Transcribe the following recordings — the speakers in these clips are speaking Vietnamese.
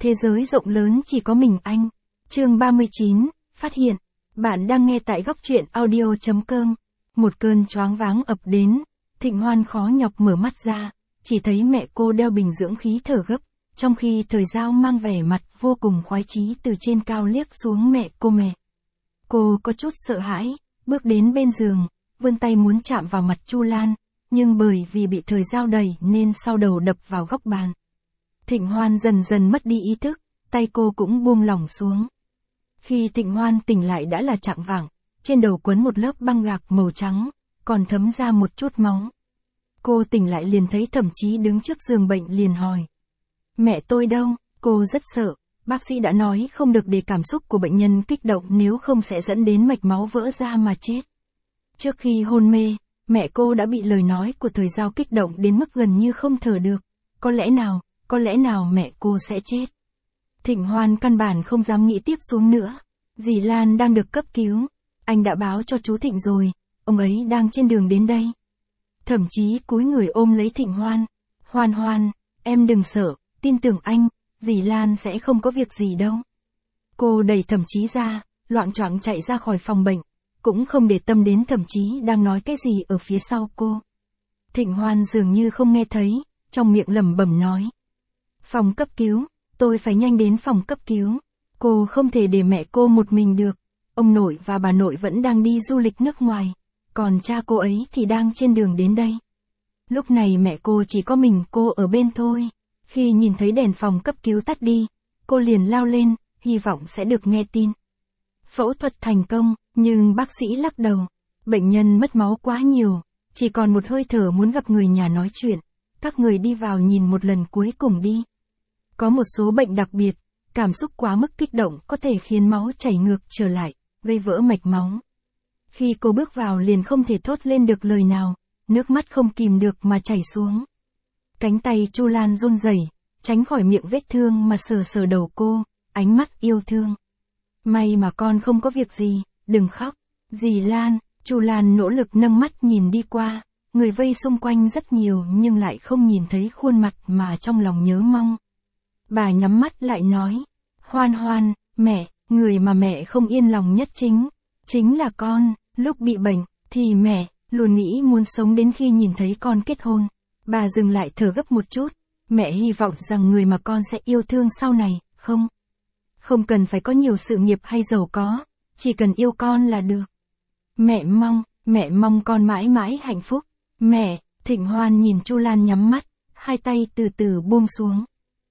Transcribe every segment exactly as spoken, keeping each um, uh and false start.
Thế giới rộng lớn chỉ có mình anh. Chương ba mươi chín, phát hiện. Bạn đang nghe tại góc truyện audio chấm com. Một cơn choáng váng ập đến, Thịnh Hoan khó nhọc mở mắt ra, chỉ thấy mẹ cô đeo bình dưỡng khí thở gấp, trong khi Thời Giao mang vẻ mặt vô cùng khoái chí từ trên cao liếc xuống mẹ cô. Mẹ cô có chút sợ hãi, bước đến bên giường, vươn tay muốn chạm vào mặt Chu Lan, nhưng bởi vì bị Thời Giao đẩy nên sau đầu đập vào góc bàn. Thịnh Hoan dần dần mất đi ý thức, tay cô cũng buông lỏng xuống. Khi Thịnh Hoan tỉnh lại đã là chạng vạng, trên đầu quấn một lớp băng gạc màu trắng, còn thấm ra một chút máu. Cô tỉnh lại liền thấy Thẩm Chí đứng trước giường bệnh liền hỏi. Mẹ tôi đâu? Cô rất sợ, bác sĩ đã nói không được để cảm xúc của bệnh nhân kích động nếu không sẽ dẫn đến mạch máu vỡ ra mà chết. Trước khi hôn mê, mẹ cô đã bị lời nói của Thời Giao kích động đến mức gần như không thở được. Có lẽ nào, có lẽ nào mẹ cô sẽ chết. Thịnh Hoan căn bản không dám nghĩ tiếp xuống nữa. Dì Lan đang được cấp cứu. Anh đã báo cho chú Thịnh rồi, ông ấy đang trên đường đến đây. Thậm chí cúi người ôm lấy Thịnh Hoan. Hoan Hoan, em đừng sợ, tin tưởng anh, dì Lan sẽ không có việc gì đâu. Cô đẩy Thẩm Chí ra, loạng choạng chạy ra khỏi phòng bệnh, cũng không để tâm đến Thẩm Chí đang nói cái gì ở phía sau cô. Thịnh Hoan dường như không nghe thấy, trong miệng lẩm bẩm nói. Phòng cấp cứu, tôi phải nhanh đến phòng cấp cứu. Cô không thể để mẹ cô một mình được. Ông nội và bà nội vẫn đang đi du lịch nước ngoài, còn cha cô ấy thì đang trên đường đến đây. Lúc này mẹ cô chỉ có mình cô ở bên thôi. Khi nhìn thấy đèn phòng cấp cứu tắt đi, cô liền lao lên, hy vọng sẽ được nghe tin. Phẫu thuật thành công, nhưng bác sĩ lắc đầu. Bệnh nhân mất máu quá nhiều, chỉ còn một hơi thở muốn gặp người nhà nói chuyện. Các người đi vào nhìn một lần cuối cùng đi. Có một số bệnh đặc biệt, cảm xúc quá mức kích động có thể khiến máu chảy ngược trở lại, gây vỡ mạch máu. Khi cô bước vào liền không thể thốt lên được lời nào, nước mắt không kìm được mà chảy xuống. Cánh tay Chu Lan run rẩy, tránh khỏi miệng vết thương mà sờ sờ đầu cô, ánh mắt yêu thương. May mà con không có việc gì, đừng khóc. Dì Lan, Chu Lan nỗ lực nâng mắt nhìn đi qua, người vây xung quanh rất nhiều nhưng lại không nhìn thấy khuôn mặt mà trong lòng nhớ mong. Bà nhắm mắt lại nói, Hoan Hoan, mẹ, người mà mẹ không yên lòng nhất chính, chính là con. Lúc bị bệnh, thì mẹ, luôn nghĩ muốn sống đến khi nhìn thấy con kết hôn. Bà dừng lại thở gấp một chút, mẹ hy vọng rằng người mà con sẽ yêu thương sau này, không? Không cần phải có nhiều sự nghiệp hay giàu có, chỉ cần yêu con là được. Mẹ mong, mẹ mong con mãi mãi hạnh phúc. Mẹ, Thịnh Hoan nhìn Chu Lan nhắm mắt, hai tay từ từ buông xuống.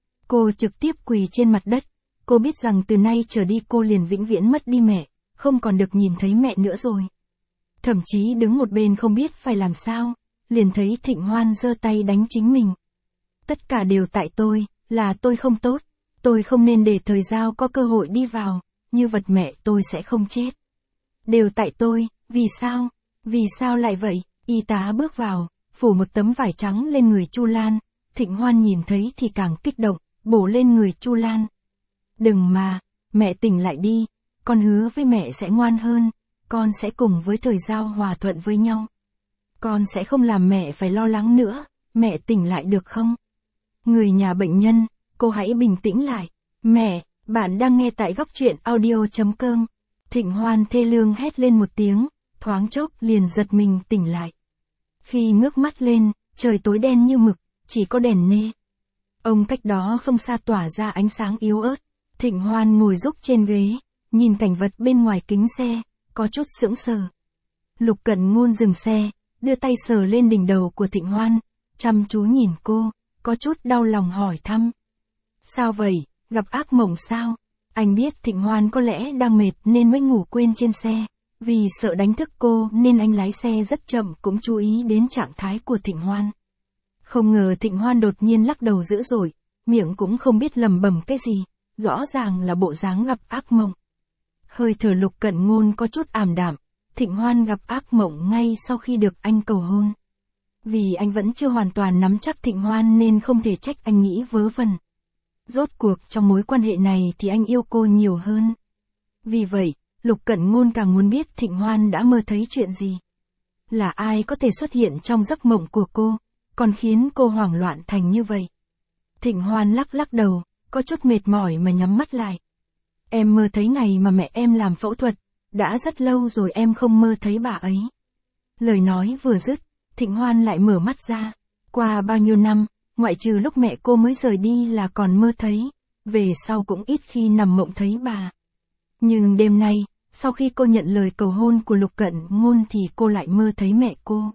Cô trực tiếp quỳ trên mặt đất, cô biết rằng từ nay trở đi cô liền vĩnh viễn mất đi mẹ, không còn được nhìn thấy mẹ nữa rồi. Thậm chí đứng một bên không biết phải làm sao, liền thấy Thịnh Hoan giơ tay đánh chính mình. Tất cả đều tại tôi, là tôi không tốt, tôi không nên để Thời Giao có cơ hội đi vào, như vật mẹ tôi sẽ không chết. Đều tại tôi, vì sao, vì sao lại vậy? Y tá bước vào, phủ một tấm vải trắng lên người Chu Lan, Thịnh Hoan nhìn thấy thì càng kích động, bổ lên người Chu Lan. Đừng mà, mẹ tỉnh lại đi, con hứa với mẹ sẽ ngoan hơn, con sẽ cùng với Thời Giao hòa thuận với nhau. Con sẽ không làm mẹ phải lo lắng nữa, mẹ tỉnh lại được không? Người nhà bệnh nhân, cô hãy bình tĩnh lại. Mẹ, bạn đang nghe tại góc truyện audio chấm com. Thịnh Hoan thê lương hét lên một tiếng, thoáng chốc liền giật mình tỉnh lại. Khi ngước mắt lên, trời tối đen như mực, chỉ có đèn nê. Ông cách đó không xa tỏa ra ánh sáng yếu ớt. Thịnh Hoan ngồi rúc trên ghế, nhìn cảnh vật bên ngoài kính xe, có chút sững sờ. Lục Cẩn Ngôn dừng xe, đưa tay sờ lên đỉnh đầu của Thịnh Hoan, chăm chú nhìn cô, có chút đau lòng hỏi thăm. Sao vậy, gặp ác mộng sao? Anh biết Thịnh Hoan có lẽ đang mệt nên mới ngủ quên trên xe, vì sợ đánh thức cô nên anh lái xe rất chậm cũng chú ý đến trạng thái của Thịnh Hoan. Không ngờ Thịnh Hoan đột nhiên lắc đầu dữ dội, miệng cũng không biết lẩm bẩm cái gì, rõ ràng là bộ dáng gặp ác mộng. Hơi thở Lục Cẩn Ngôn có chút ảm đạm, Thịnh Hoan gặp ác mộng ngay sau khi được anh cầu hôn. Vì anh vẫn chưa hoàn toàn nắm chắc Thịnh Hoan nên không thể trách anh nghĩ vớ vẩn. Rốt cuộc trong mối quan hệ này thì anh yêu cô nhiều hơn. Vì vậy, Lục Cẩn Ngôn càng muốn biết Thịnh Hoan đã mơ thấy chuyện gì. Là ai có thể xuất hiện trong giấc mộng của cô, còn khiến cô hoảng loạn thành như vậy. Thịnh Hoan lắc lắc đầu, có chút mệt mỏi mà nhắm mắt lại. Em mơ thấy ngày mà mẹ em làm phẫu thuật, đã rất lâu rồi em không mơ thấy bà ấy. Lời nói vừa dứt, Thịnh Hoan lại mở mắt ra. Qua bao nhiêu năm, ngoại trừ lúc mẹ cô mới rời đi là còn mơ thấy, về sau cũng ít khi nằm mộng thấy bà. Nhưng đêm nay, sau khi cô nhận lời cầu hôn của Lục Cận Ngôn thì cô lại mơ thấy mẹ cô.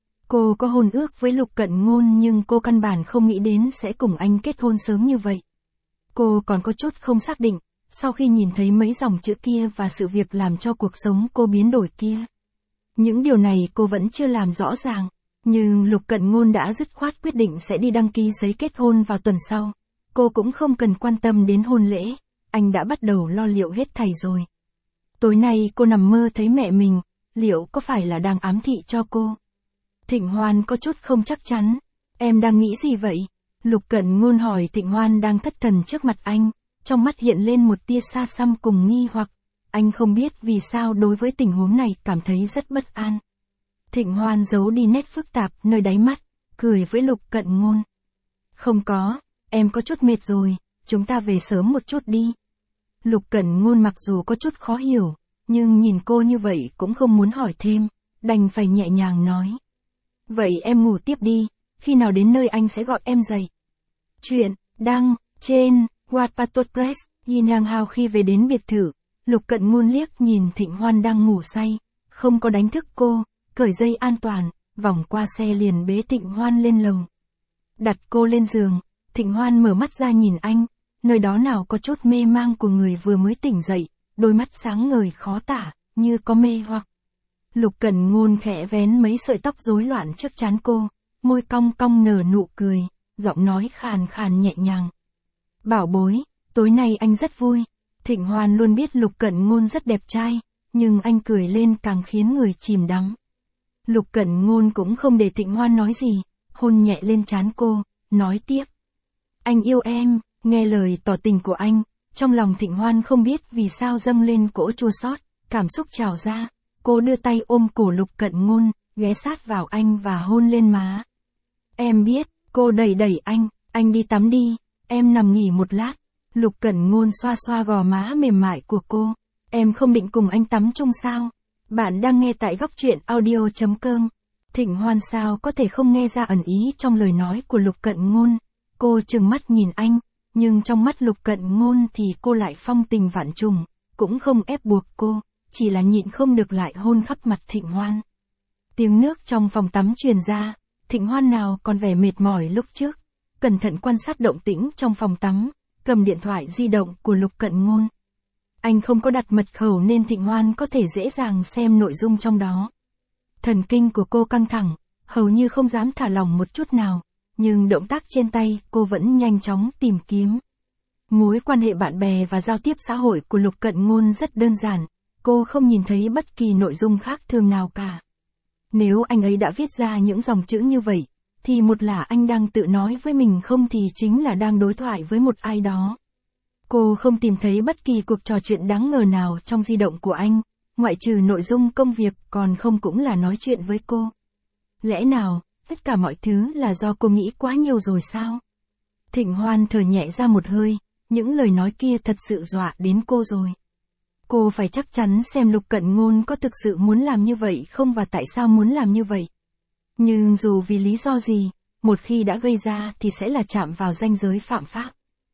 Cô có hôn ước với Lục Cận Ngôn nhưng cô căn bản không nghĩ đến sẽ cùng anh kết hôn sớm như vậy. Cô còn có chút không xác định, sau khi nhìn thấy mấy dòng chữ kia và sự việc làm cho cuộc sống cô biến đổi kia. Những điều này cô vẫn chưa làm rõ ràng, nhưng Lục Cận Ngôn đã dứt khoát quyết định sẽ đi đăng ký giấy kết hôn vào tuần sau. Cô cũng không cần quan tâm đến hôn lễ, anh đã bắt đầu lo liệu hết thảy rồi. Tối nay cô nằm mơ thấy mẹ mình, liệu có phải là đang ám thị cho cô? Thịnh Hoan có chút không chắc chắn. Em đang nghĩ gì vậy? Lục Cận Ngôn hỏi. Thịnh Hoan đang thất thần trước mặt anh, trong mắt hiện lên một tia xa xăm cùng nghi hoặc. Anh không biết vì sao đối với tình huống này cảm thấy rất bất an. Thịnh Hoan giấu đi nét phức tạp nơi đáy mắt, cười với Lục Cận Ngôn. Không có, em có chút mệt rồi, chúng ta về sớm một chút đi. Lục Cận Ngôn mặc dù có chút khó hiểu, nhưng nhìn cô như vậy cũng không muốn hỏi thêm, đành phải nhẹ nhàng nói. Vậy em ngủ tiếp đi, khi nào đến nơi anh sẽ gọi em dậy. Chuyện, đăng, trên, Wattpad Press, Yin Yang Hao. Khi về đến biệt thự, Lục Cận Ngôn liếc nhìn Thịnh Hoan đang ngủ say, không có đánh thức cô, cởi dây an toàn, vòng qua xe liền bế Thịnh Hoan lên lầu. Đặt cô lên giường, Thịnh Hoan mở mắt ra nhìn anh, nơi đó nào có chút mê mang của người vừa mới tỉnh dậy, đôi mắt sáng ngời khó tả, như có mê hoặc. Lục Cận Ngôn khẽ vén mấy sợi tóc rối loạn trước trán cô, môi cong cong nở nụ cười, giọng nói khàn khàn nhẹ nhàng. Bảo bối, tối nay anh rất vui. Thịnh Hoan luôn biết Lục Cận Ngôn rất đẹp trai, nhưng anh cười lên càng khiến người chìm đắm. Lục Cận Ngôn cũng không để Thịnh Hoan nói gì, hôn nhẹ lên trán cô, nói tiếp. Anh yêu em. Nghe lời tỏ tình của anh, trong lòng Thịnh Hoan không biết vì sao dâng lên cỗ chua xót, cảm xúc trào ra. Cô đưa tay ôm cổ Lục Cận Ngôn, ghé sát vào anh và hôn lên má. Em biết. Cô đẩy đẩy anh, anh đi tắm đi, em nằm nghỉ một lát. Lục Cận Ngôn xoa xoa gò má mềm mại của cô. Em không định cùng anh tắm chung sao? Bạn đang nghe tại góc truyện audio chấm com. Thịnh Hoan sao có thể không nghe ra ẩn ý trong lời nói của Lục Cận Ngôn. Cô trừng mắt nhìn anh, nhưng trong mắt Lục Cận Ngôn thì cô lại phong tình vạn trùng, cũng không ép buộc cô, chỉ là nhịn không được lại hôn khắp mặt Thịnh Hoan. Tiếng nước trong phòng tắm truyền ra, Thịnh Hoan nào còn vẻ mệt mỏi lúc trước, cẩn thận quan sát động tĩnh trong phòng tắm, cầm điện thoại di động của Lục Cận Ngôn. Anh không có đặt mật khẩu nên Thịnh Hoan có thể dễ dàng xem nội dung trong đó. Thần kinh của cô căng thẳng, hầu như không dám thả lỏng một chút nào, nhưng động tác trên tay cô vẫn nhanh chóng tìm kiếm. Mối quan hệ bạn bè và giao tiếp xã hội của Lục Cận Ngôn rất đơn giản, cô không nhìn thấy bất kỳ nội dung khác thường nào cả. Nếu anh ấy đã viết ra những dòng chữ như vậy, thì một là anh đang tự nói với mình, không thì chính là đang đối thoại với một ai đó. Cô không tìm thấy bất kỳ cuộc trò chuyện đáng ngờ nào trong di động của anh, ngoại trừ nội dung công việc, còn không cũng là nói chuyện với cô. Lẽ nào, tất cả mọi thứ là do cô nghĩ quá nhiều rồi sao? Thịnh Hoan thở nhẹ ra một hơi, những lời nói kia thật sự dọa đến cô rồi. Cô phải chắc chắn xem Lục Cận Ngôn có thực sự muốn làm như vậy không và tại sao muốn làm như vậy. Nhưng dù vì lý do gì, một khi đã gây ra thì sẽ là chạm vào ranh giới phạm pháp.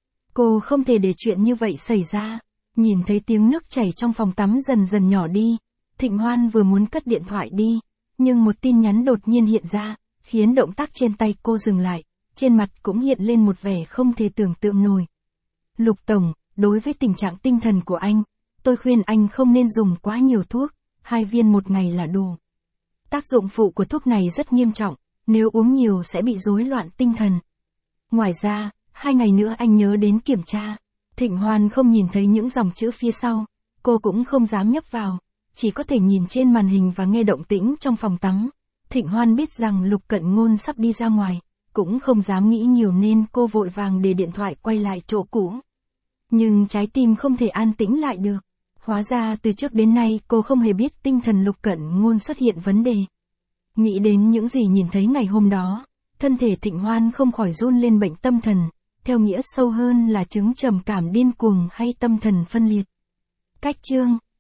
Cô không thể để chuyện như vậy xảy ra. Nhìn thấy tiếng nước chảy trong phòng tắm dần dần nhỏ đi, Thịnh Hoan vừa muốn cất điện thoại đi, nhưng một tin nhắn đột nhiên hiện ra, khiến động tác trên tay cô dừng lại, trên mặt cũng hiện lên một vẻ không thể tưởng tượng nổi. Lục Tổng, đối với tình trạng tinh thần của anh, tôi khuyên anh không nên dùng quá nhiều thuốc, hai viên một ngày là đủ. Tác dụng phụ của thuốc này rất nghiêm trọng, nếu uống nhiều sẽ bị rối loạn tinh thần. Ngoài ra, hai ngày nữa anh nhớ đến kiểm tra. Thịnh Hoan không nhìn thấy những dòng chữ phía sau, cô cũng không dám nhấp vào, chỉ có thể nhìn trên màn hình và nghe động tĩnh trong phòng tắm. Thịnh Hoan biết rằng Lục Cận Ngôn sắp đi ra ngoài, cũng không dám nghĩ nhiều nên cô vội vàng để điện thoại quay lại chỗ cũ. Nhưng trái tim không thể an tĩnh lại được. Hóa ra từ trước đến nay cô không hề biết tinh thần Lục Cận Ngôn xuất hiện vấn đề. Nghĩ đến những gì nhìn thấy ngày hôm đó, thân thể Thịnh Hoan không khỏi run lên. Bệnh tâm thần, theo nghĩa sâu hơn là chứng trầm cảm điên cuồng hay tâm thần phân liệt. Cách chương